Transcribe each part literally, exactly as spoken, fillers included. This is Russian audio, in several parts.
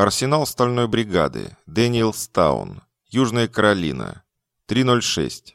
Арсенал стальной бригады. Дэниелстаун. Южная Каролина. три ноль шесть.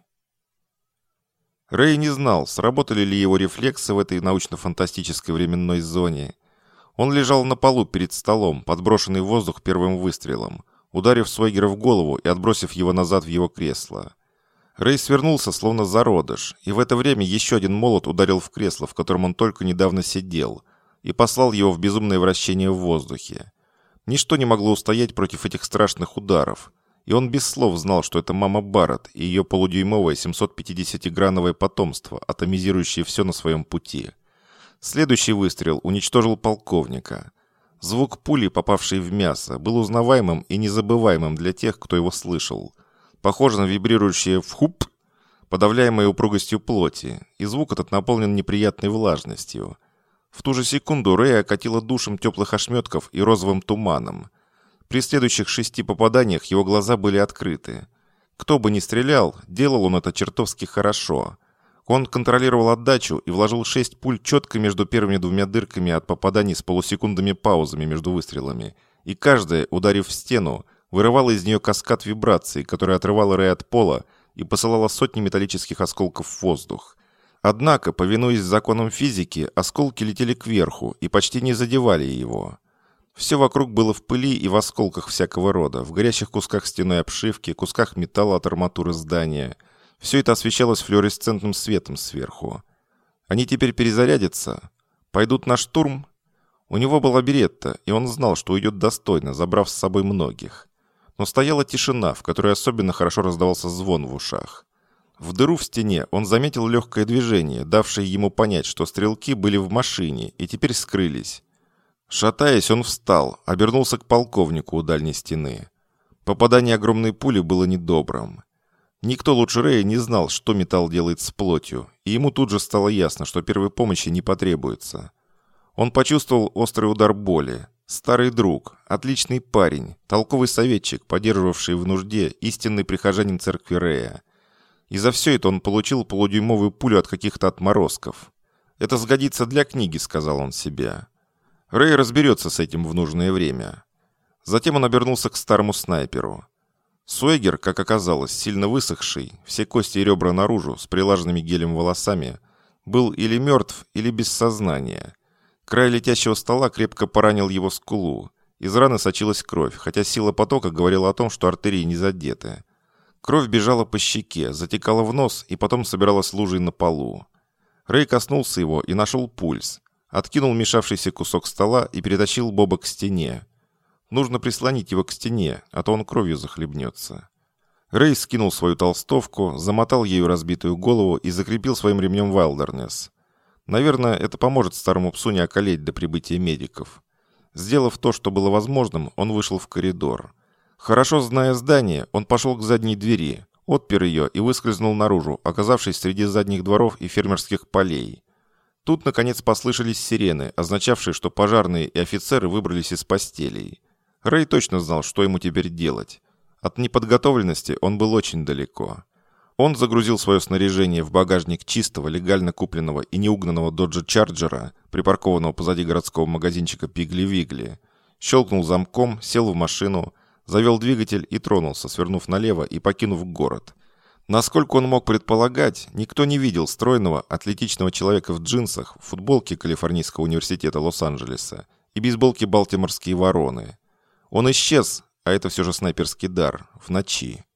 Рэй не знал, сработали ли его рефлексы в этой научно-фантастической временной зоне. Он лежал на полу перед столом, подброшенный в воздух первым выстрелом, ударив Суэгера в голову и отбросив его назад в его кресло. Рэй свернулся, словно зародыш, и в это время еще один молот ударил в кресло, в котором он только недавно сидел, и послал его в безумное вращение в воздухе. Ничто не могло устоять против этих страшных ударов, и он без слов знал, что это мама Барретт и ее полудюймовое семьсотпятидесятиграновое потомство, атомизирующее все на своем пути. Следующий выстрел уничтожил полковника. Звук пули, попавшей в мясо, был узнаваемым и незабываемым для тех, кто его слышал. Похоже на вибрирующее «вхуп», подавляемое упругостью плоти, и звук этот наполнен неприятной влажностью. В ту же секунду Рэя окатило душем теплых ошметков и розовым туманом. При следующих шести попаданиях его глаза были открыты. Кто бы ни стрелял, делал он это чертовски хорошо. Он контролировал отдачу и вложил шесть пуль четко между первыми двумя дырками от попаданий с полусекундными паузами между выстрелами, и каждая, ударив в стену, вырывала из нее каскад вибраций, которая отрывала Рэя от пола и посылала сотни металлических осколков в воздух. Однако, повинуясь законам физики, осколки летели кверху и почти не задевали его. Все вокруг было в пыли и в осколках всякого рода, в горящих кусках стенной обшивки, кусках металла от арматуры здания. Все это освещалось флуоресцентным светом сверху. Они теперь перезарядятся? Пойдут на штурм? У него была беретта, и он знал, что уйдет достойно, забрав с собой многих. Но стояла тишина, в которой особенно хорошо раздавался звон в ушах. В дыру в стене он заметил легкое движение, давшее ему понять, что стрелки были в машине и теперь скрылись. Шатаясь, он встал, обернулся к полковнику у дальней стены. Попадание огромной пули было недобрым. Никто лучше Рэя не знал, что металл делает с плотью, и ему тут же стало ясно, что первой помощи не потребуется. Он почувствовал острый удар боли. Старый друг, отличный парень, толковый советчик, поддерживавший в нужде, истинный прихожанин церкви Рэя. И за все это он получил полудюймовую пулю от каких-то отморозков. «Это сгодится для книги», — сказал он себе. Рэй разберется с этим в нужное время. Затем он обернулся к старому снайперу. Суэгер, как оказалось, сильно высохший, все кости и ребра наружу, с прилаженными гелем волосами, был или мертв, или без сознания. Край летящего стола крепко поранил его скулу. Из раны сочилась кровь, хотя сила потока говорила о том, что артерии не задеты. Кровь бежала по щеке, затекала в нос и потом собиралась лужей на полу. Рэй коснулся его и нашел пульс. Откинул мешавшийся кусок стола и перетащил Боба к стене. Нужно прислонить его к стене, а то он кровью захлебнется. Рэй скинул свою толстовку, замотал ею разбитую голову и закрепил своим ремнем Wilderness. Наверное, это поможет старому псу не околеть до прибытия медиков. Сделав то, что было возможным, он вышел в коридор. Хорошо зная здание, он пошел к задней двери, отпер ее и выскользнул наружу, оказавшись среди задних дворов и фермерских полей. Тут, наконец, послышались сирены, означавшие, что пожарные и офицеры выбрались из постелей. Рэй точно знал, что ему теперь делать. От неподготовленности он был очень далеко. Он загрузил свое снаряжение в багажник чистого, легально купленного и неугнанного Доджа Чарджера, припаркованного позади городского магазинчика Пигли-Вигли, щелкнул замком, сел в машину, завел двигатель и тронулся, свернув налево и покинув город. Насколько он мог предполагать, никто не видел стройного, атлетичного человека в джинсах, в футболке Калифорнийского университета Лос-Анджелеса и бейсболке «Балтиморские вороны». Он исчез, а это все же снайперский дар, в ночи.